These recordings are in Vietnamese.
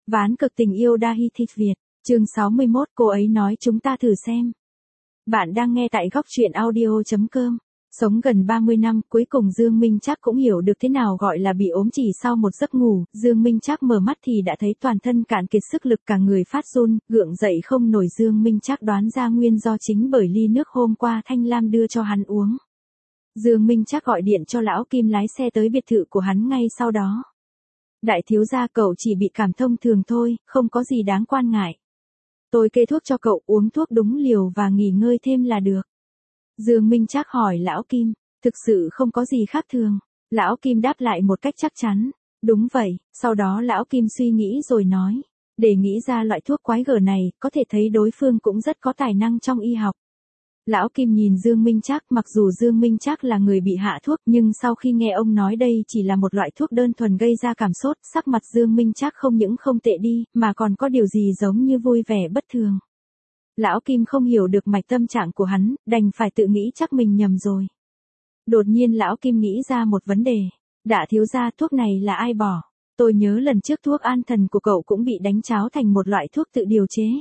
Ván cực tình yêu Dahi Thịt Việt, chương 61, cô ấy nói chúng ta thử xem. Bạn đang nghe tại góc truyện audio.com. Sống gần 30 năm, cuối cùng Dương Minh Trác cũng hiểu được thế nào gọi là bị ốm chỉ sau một giấc ngủ. Dương Minh Trác mở mắt thì đã thấy toàn thân cạn kiệt sức lực, cả người phát run, gượng dậy không nổi. Dương Minh Trác đoán ra nguyên do chính bởi ly nước hôm qua Thanh Lam đưa cho hắn uống. Dương Minh Trác gọi điện cho lão Kim lái xe tới biệt thự của hắn ngay sau đó. Đại thiếu gia, cậu chỉ bị cảm thông thường thôi, không có gì đáng quan ngại. Tôi kê thuốc cho cậu, uống thuốc đúng liều và nghỉ ngơi thêm là được. Dương Minh Trác hỏi lão Kim, thực sự không có gì khác thường. Lão Kim đáp lại một cách chắc chắn, đúng vậy. Sau đó lão Kim suy nghĩ rồi nói, để nghĩ ra loại thuốc quái gở này, có thể thấy đối phương cũng rất có tài năng trong y học. Lão Kim nhìn Dương Minh Trác, mặc dù Dương Minh Trác là người bị hạ thuốc, nhưng sau khi nghe ông nói đây chỉ là một loại thuốc đơn thuần gây ra cảm sốt, sắc mặt Dương Minh Trác không những không tệ đi, mà còn có điều gì giống như vui vẻ bất thường. Lão Kim không hiểu được mạch tâm trạng của hắn, đành phải tự nghĩ chắc mình nhầm rồi. Đột nhiên lão Kim nghĩ ra một vấn đề. Đại thiếu gia, thuốc này là ai bỏ? Tôi nhớ lần trước thuốc an thần của cậu cũng bị đánh cháo thành một loại thuốc tự điều chế.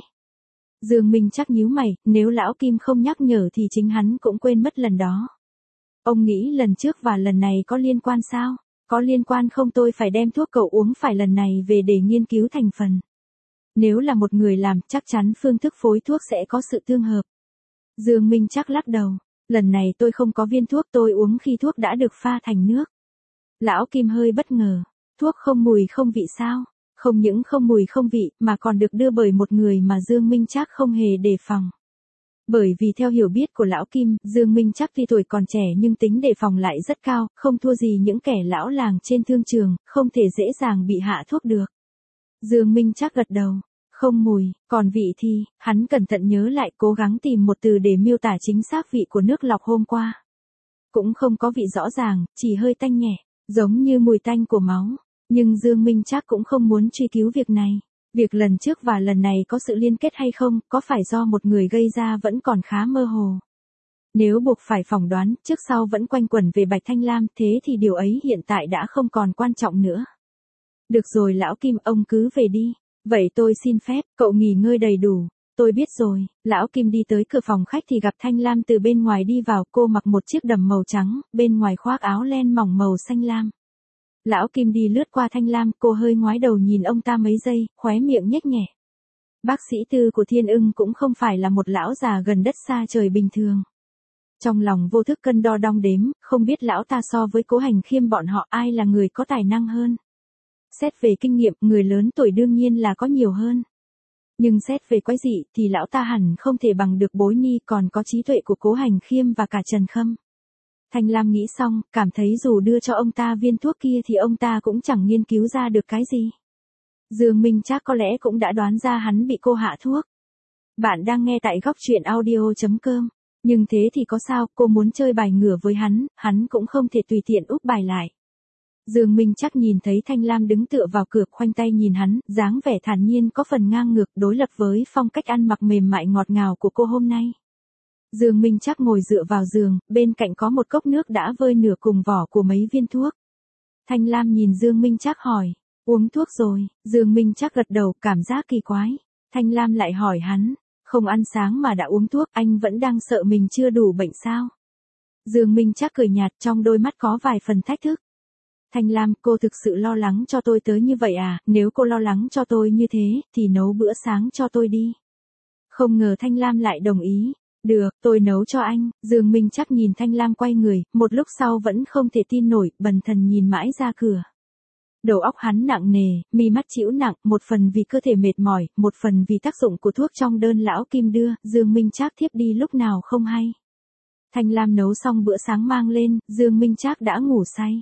Dương Minh Trác nhíu mày, nếu lão Kim không nhắc nhở thì chính hắn cũng quên mất lần đó. Ông nghĩ lần trước và lần này có liên quan sao? Có liên quan không? Tôi phải đem thuốc cậu uống phải lần này về để nghiên cứu thành phần. Nếu là một người làm, chắc chắn phương thức phối thuốc sẽ có sự tương hợp. Dương Minh Trác lắc đầu, lần này tôi không có viên thuốc, tôi uống khi thuốc đã được pha thành nước. Lão Kim hơi bất ngờ, thuốc không mùi không vị sao? Không những không mùi không vị, mà còn được đưa bởi một người mà Dương Minh Trác không hề đề phòng. Bởi vì theo hiểu biết của lão Kim, Dương Minh Trác tuy tuổi còn trẻ nhưng tính đề phòng lại rất cao, không thua gì những kẻ lão làng trên thương trường, không thể dễ dàng bị hạ thuốc được. Dương Minh Trác gật đầu, không mùi, còn vị thì, hắn cẩn thận nhớ lại, cố gắng tìm một từ để miêu tả chính xác vị của nước lọc hôm qua. Cũng không có vị rõ ràng, chỉ hơi tanh nhẹ, giống như mùi tanh của máu. Nhưng Dương Minh Trác cũng không muốn truy cứu việc này. Việc lần trước và lần này có sự liên kết hay không, có phải do một người gây ra vẫn còn khá mơ hồ. Nếu buộc phải phỏng đoán, trước sau vẫn quanh quẩn về Bạch Thanh Lam, thế thì điều ấy hiện tại đã không còn quan trọng nữa. Được rồi lão Kim, ông cứ về đi. Vậy tôi xin phép, cậu nghỉ ngơi đầy đủ. Tôi biết rồi. Lão Kim đi tới cửa phòng khách thì gặp Thanh Lam từ bên ngoài đi vào. Cô mặc một chiếc đầm màu trắng, bên ngoài khoác áo len mỏng màu xanh lam. Lão Kim đi lướt qua Thanh Lam, cô hơi ngoái đầu nhìn ông ta mấy giây, khóe miệng nhếch nhẹ. Bác sĩ Tư của Thiên Ưng cũng không phải là một lão già gần đất xa trời bình thường. Trong lòng vô thức cân đo đong đếm, không biết lão ta so với Cố Hành Khiêm bọn họ ai là người có tài năng hơn. Xét về kinh nghiệm, người lớn tuổi đương nhiên là có nhiều hơn. Nhưng xét về quái dị thì lão ta hẳn không thể bằng được Bối Ni, còn có trí tuệ của Cố Hành Khiêm và cả Trần Khâm. Thanh Lam nghĩ xong, cảm thấy dù đưa cho ông ta viên thuốc kia thì ông ta cũng chẳng nghiên cứu ra được cái gì. Dương Minh Trác có lẽ cũng đã đoán ra hắn bị cô hạ thuốc. Bạn đang nghe tại góc truyện audio.com. Nhưng thế thì có sao, cô muốn chơi bài ngửa với hắn cũng không thể tùy tiện úp bài lại. Dương Minh Trác nhìn thấy Thanh Lam đứng tựa vào cửa, khoanh tay nhìn hắn, dáng vẻ thản nhiên có phần ngang ngược, đối lập với phong cách ăn mặc mềm mại ngọt ngào của cô hôm nay. Dương Minh Trác ngồi dựa vào giường, bên cạnh có một cốc nước đã vơi nửa cùng vỏ của mấy viên thuốc. Thanh Lam nhìn Dương Minh Trác hỏi, uống thuốc rồi? Dương Minh Trác gật đầu, cảm giác kỳ quái. Thanh Lam lại hỏi hắn, không ăn sáng mà đã uống thuốc, anh vẫn đang sợ mình chưa đủ bệnh sao? Dương Minh Trác cười nhạt, trong đôi mắt có vài phần thách thức. Thanh Lam, cô thực sự lo lắng cho tôi tới như vậy à? Nếu cô lo lắng cho tôi như thế, thì nấu bữa sáng cho tôi đi. Không ngờ Thanh Lam lại đồng ý. Được, tôi nấu cho anh. Dương Minh Trác nhìn Thanh Lam quay người, một lúc sau vẫn không thể tin nổi, bần thần nhìn mãi ra cửa. Đầu óc hắn nặng nề, mi mắt chịu nặng, một phần vì cơ thể mệt mỏi, một phần vì tác dụng của thuốc trong đơn lão Kim đưa, Dương Minh Trác thiếp đi lúc nào không hay. Thanh Lam nấu xong bữa sáng mang lên, Dương Minh Trác đã ngủ say.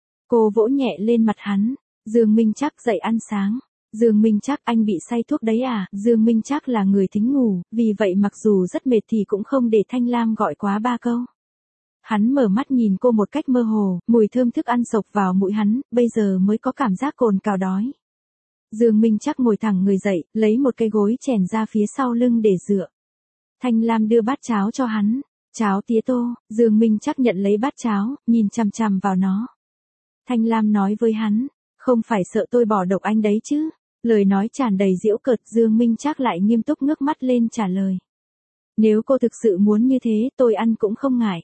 Cô vỗ nhẹ lên mặt hắn, Dương Minh Trác dậy ăn sáng. Dương Minh Trác, anh bị say thuốc đấy à? Dương Minh Trác là người thính ngủ, vì vậy mặc dù rất mệt thì cũng không để Thanh Lam gọi quá 3 câu. Hắn mở mắt nhìn cô một cách mơ hồ, mùi thơm thức ăn xộc vào mũi hắn, bây giờ mới có cảm giác cồn cào đói. Dương Minh Trác ngồi thẳng người dậy, lấy một cây gối chèn ra phía sau lưng để dựa. Thanh Lam đưa bát cháo cho hắn, cháo tía tô. Dương Minh Trác nhận lấy bát cháo, nhìn chằm chằm vào nó. Thanh Lam nói với hắn, không phải sợ tôi bỏ độc anh đấy chứ? Lời nói tràn đầy giễu cợt, Dương Minh Trác lại nghiêm túc ngước mắt lên trả lời. Nếu cô thực sự muốn như thế, tôi ăn cũng không ngại.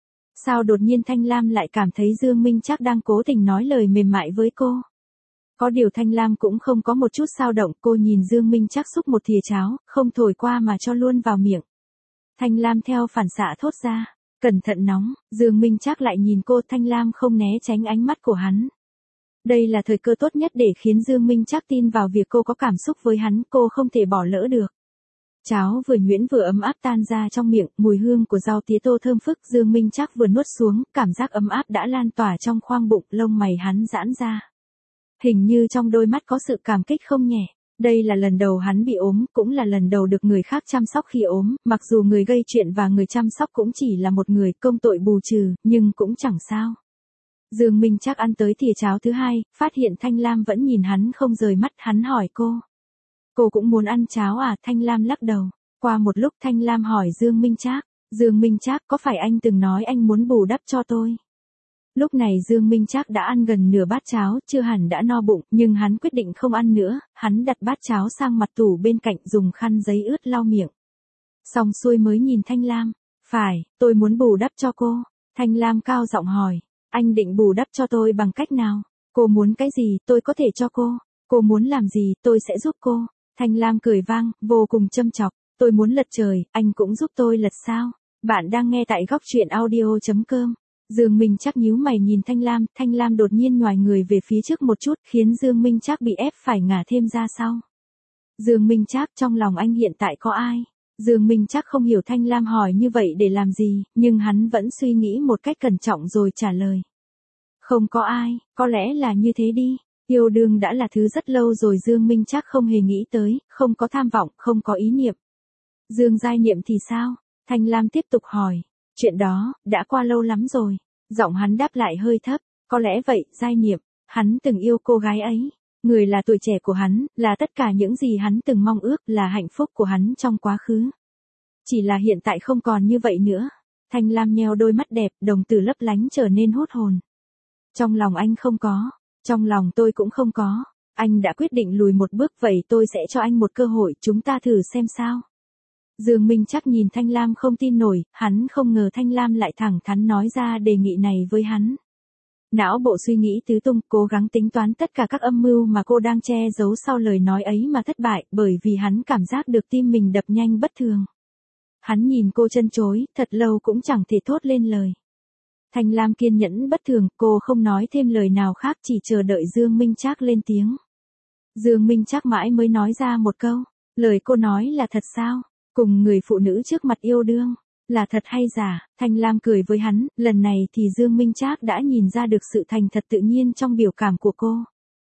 Sao đột nhiên Thanh Lam lại cảm thấy Dương Minh Trác đang cố tình nói lời mềm mại với cô? Có điều Thanh Lam cũng không có một chút dao động, cô nhìn Dương Minh Trác xúc một thìa cháo, không thổi qua mà cho luôn vào miệng. Thanh Lam theo phản xạ thốt ra, cẩn thận nóng. Dương Minh Trác lại nhìn cô, Thanh Lam không né tránh ánh mắt của hắn. Đây là thời cơ tốt nhất để khiến Dương Minh Trác tin vào việc cô có cảm xúc với hắn, cô không thể bỏ lỡ được. Cháo vừa nhuyễn vừa ấm áp tan ra trong miệng, mùi hương của rau tía tô thơm phức, Dương Minh Trác vừa nuốt xuống, cảm giác ấm áp đã lan tỏa trong khoang bụng, lông mày hắn giãn ra. Hình như trong đôi mắt có sự cảm kích không nhẹ. Đây là lần đầu hắn bị ốm, cũng là lần đầu được người khác chăm sóc khi ốm, mặc dù người gây chuyện và người chăm sóc cũng chỉ là một người, công tội bù trừ, nhưng cũng chẳng sao. Dương Minh Trác ăn tới thìa cháo thứ hai, phát hiện Thanh Lam vẫn nhìn hắn không rời mắt, hắn hỏi cô. Cô cũng muốn ăn cháo à? Thanh Lam lắc đầu. Qua một lúc Thanh Lam hỏi Dương Minh Trác. Dương Minh Trác, có phải anh từng nói anh muốn bù đắp cho tôi? Lúc này Dương Minh Trác đã ăn gần nửa bát cháo, chưa hẳn đã no bụng, nhưng hắn quyết định không ăn nữa, hắn đặt bát cháo sang mặt tủ bên cạnh, dùng khăn giấy ướt lau miệng. Xong xuôi mới nhìn Thanh Lam. Phải, tôi muốn bù đắp cho cô. Thanh Lam cao giọng hỏi. Anh định bù đắp cho tôi bằng cách nào? Cô muốn cái gì, tôi có thể cho cô. Cô muốn làm gì, tôi sẽ giúp cô. Thanh Lam cười vang, vô cùng châm chọc. Tôi muốn lật trời, anh cũng giúp tôi lật sao? Bạn đang nghe tại góc truyện audio.com. Dương Minh Trác nhíu mày nhìn Thanh Lam đột nhiên nhoài người về phía trước một chút, khiến Dương Minh Trác bị ép phải ngả thêm ra sau. Dương Minh Trác, trong lòng anh hiện tại có ai? Dương Minh Trác không hiểu Thanh Lam hỏi như vậy để làm gì, nhưng hắn vẫn suy nghĩ một cách cẩn trọng rồi trả lời. Không có ai, có lẽ là như thế đi. Yêu đương đã là thứ rất lâu rồi, Dương Minh Trác không hề nghĩ tới, không có tham vọng, không có ý niệm. Dương Giai Niệm thì sao? Thanh Lam tiếp tục hỏi. Chuyện đó, đã qua lâu lắm rồi. Giọng hắn đáp lại hơi thấp. Có lẽ vậy, Giai Niệm, hắn từng yêu cô gái ấy. Người là tuổi trẻ của hắn, là tất cả những gì hắn từng mong ước, là hạnh phúc của hắn trong quá khứ. Chỉ là hiện tại không còn như vậy nữa. Thanh Lam nheo đôi mắt đẹp, đồng tử lấp lánh trở nên hút hồn. Trong lòng anh không có. Trong lòng tôi cũng không có. Anh đã quyết định lùi một bước, vậy tôi sẽ cho anh một cơ hội, chúng ta thử xem sao. Dương Minh Trác nhìn Thanh Lam không tin nổi, hắn không ngờ Thanh Lam lại thẳng thắn nói ra đề nghị này với hắn. Não bộ suy nghĩ tứ tung, cố gắng tính toán tất cả các âm mưu mà cô đang che giấu sau lời nói ấy mà thất bại, bởi vì hắn cảm giác được tim mình đập nhanh bất thường. Hắn nhìn cô chân chối, thật lâu cũng chẳng thể thốt lên lời. Thanh Lam kiên nhẫn bất thường, cô không nói thêm lời nào khác, chỉ chờ đợi Dương Minh Trác lên tiếng. Dương Minh Trác mãi mới nói ra một câu, lời cô nói là thật sao? Cùng người phụ nữ trước mặt yêu đương, là thật hay giả? Thanh Lam cười với hắn, lần này thì Dương Minh Trác đã nhìn ra được sự thành thật tự nhiên trong biểu cảm của cô.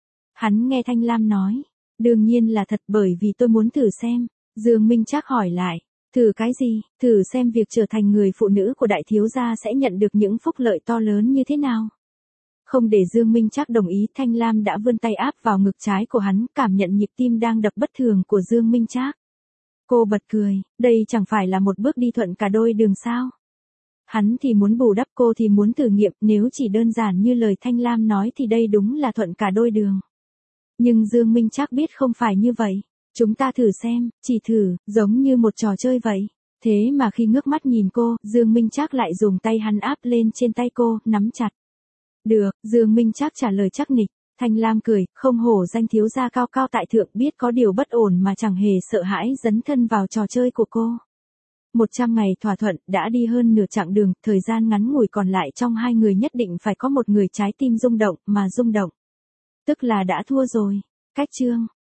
Hắn nghe Thanh Lam nói, đương nhiên là thật, bởi vì tôi muốn thử xem. Dương Minh Trác hỏi lại, thử cái gì? Thử xem việc trở thành người phụ nữ của đại thiếu gia sẽ nhận được những phúc lợi to lớn như thế nào. Không để Dương Minh Trác đồng ý, Thanh Lam đã vươn tay áp vào ngực trái của hắn, cảm nhận nhịp tim đang đập bất thường của Dương Minh Trác. Cô bật cười, đây chẳng phải là một bước đi thuận cả đôi đường sao? Hắn thì muốn bù đắp, cô thì muốn thử nghiệm, nếu chỉ đơn giản như lời Thanh Lam nói thì đây đúng là thuận cả đôi đường. Nhưng Dương Minh Trác biết không phải như vậy. Chúng ta thử xem, chỉ thử, giống như một trò chơi vậy. Thế mà khi ngước mắt nhìn cô, Dương Minh Trác lại dùng tay hắn áp lên trên tay cô, nắm chặt. Được, Dương Minh Trác trả lời chắc nịch. Thanh Lam cười, không hổ danh thiếu gia cao cao tại thượng, biết có điều bất ổn mà chẳng hề sợ hãi, dấn thân vào trò chơi của cô. 100 ngày thỏa thuận, đã đi hơn nửa chặng đường, thời gian ngắn ngủi còn lại trong hai người nhất định phải có một người trái tim rung động, mà rung động. Tức là đã thua rồi. Cách chương.